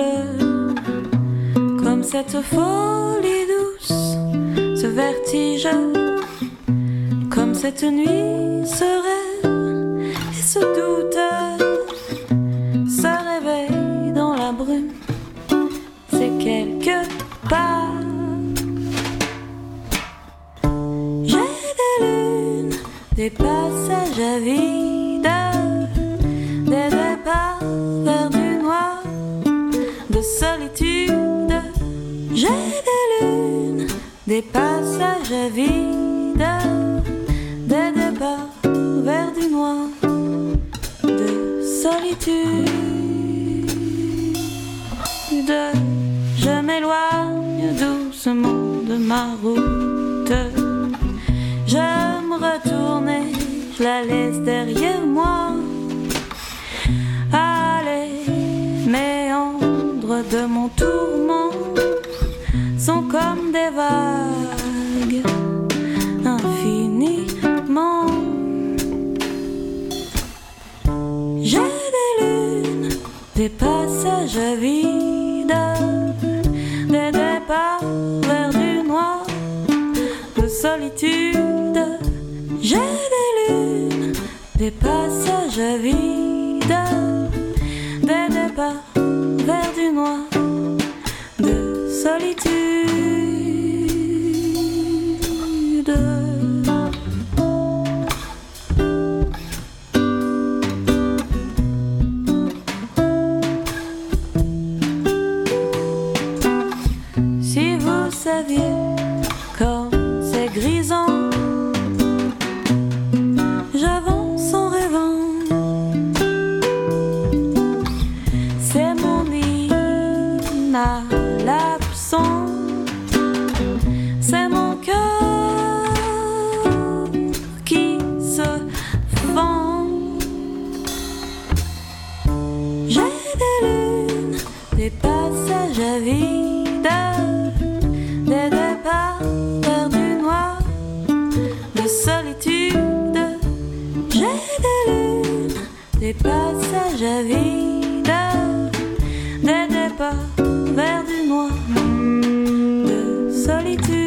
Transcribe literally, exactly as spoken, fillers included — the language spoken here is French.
comme cette folie douce, ce vertige, comme cette nuit, ce rêve et ce doute, ce réveil dans la brume, c'est quelque part. J'ai des lunes, des passages à vide, des départs vers du noir, de solitude. J'ai des lunes, des passages à vide, des départs vers du noir, de solitude. Je m'éloigne doucement de ma route, je me retourne et je la laisse derrière moi. Allez, méandres de mon tourment sont comme des vagues infiniment. J'ai des lunes, des passages à vide, des départs vers du noir, de solitude. J'ai des lunes, des passages à vide, des départs vers du noir, de solitude. Si vous saviez comme c'est grisant, j'avance en rêvant. C'est mon inhalation, c'est mon cœur qui se fend. J'ai des lunes, des passages à vide, des départs vers du noir, de solitude. J'ai des lunes, des passages à vide, des départs vers du noir, de solitude.